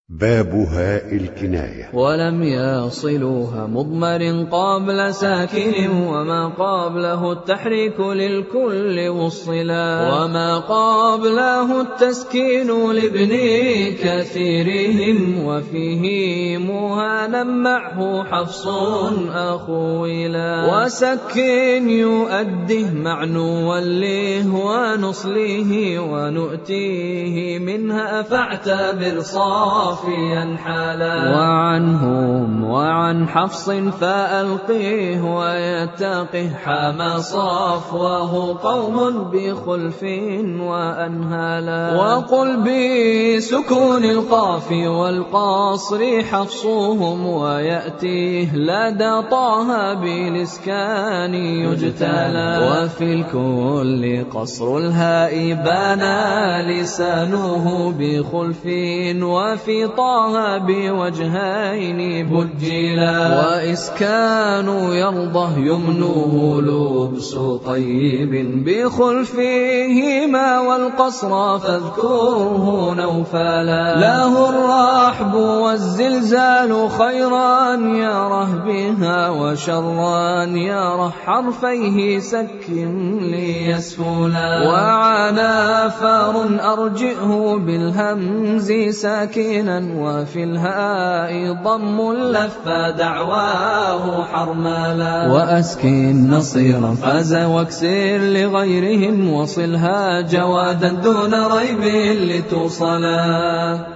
باب هاء الكناية. ولم يصلوها مضمر قبل ساكن، وما قبله التحريك للكل والصلا، وما قبله التسكين لابن كثيرهم، وفيه مهانا معه حفص أخولا، وسكن يؤده معنو وليه ونصليه، ونؤتيه منها فاعتبر صافيا حالا. وعنهم وعن حفص فألقيه، ويتقه حما صفوه قوم بخلف وأنهالا. وقل بسكون القاف والقصر حفصهم، ويأتيه لدى طه بالإسكان يجتلى. وفي الكل قصر الهاء بنا لسانه بخلف، وفي طه بوجهين بجلا. وإسكان يرضه يمنه لبس طيب بخلفهما، والقصر فاذكره نوفلا. له الرحب والزلزال خيرا يره بها، وشرا يره حرفيه سكن ليسهلا. وعنا فار أرجئه بالهمز ساكنا، وفي الهاء ضم لف دعواه حرملا. وأسكن نصيرا فاز واكسر لغيرهم، وصلها جوادا دون ريب لتوصلا.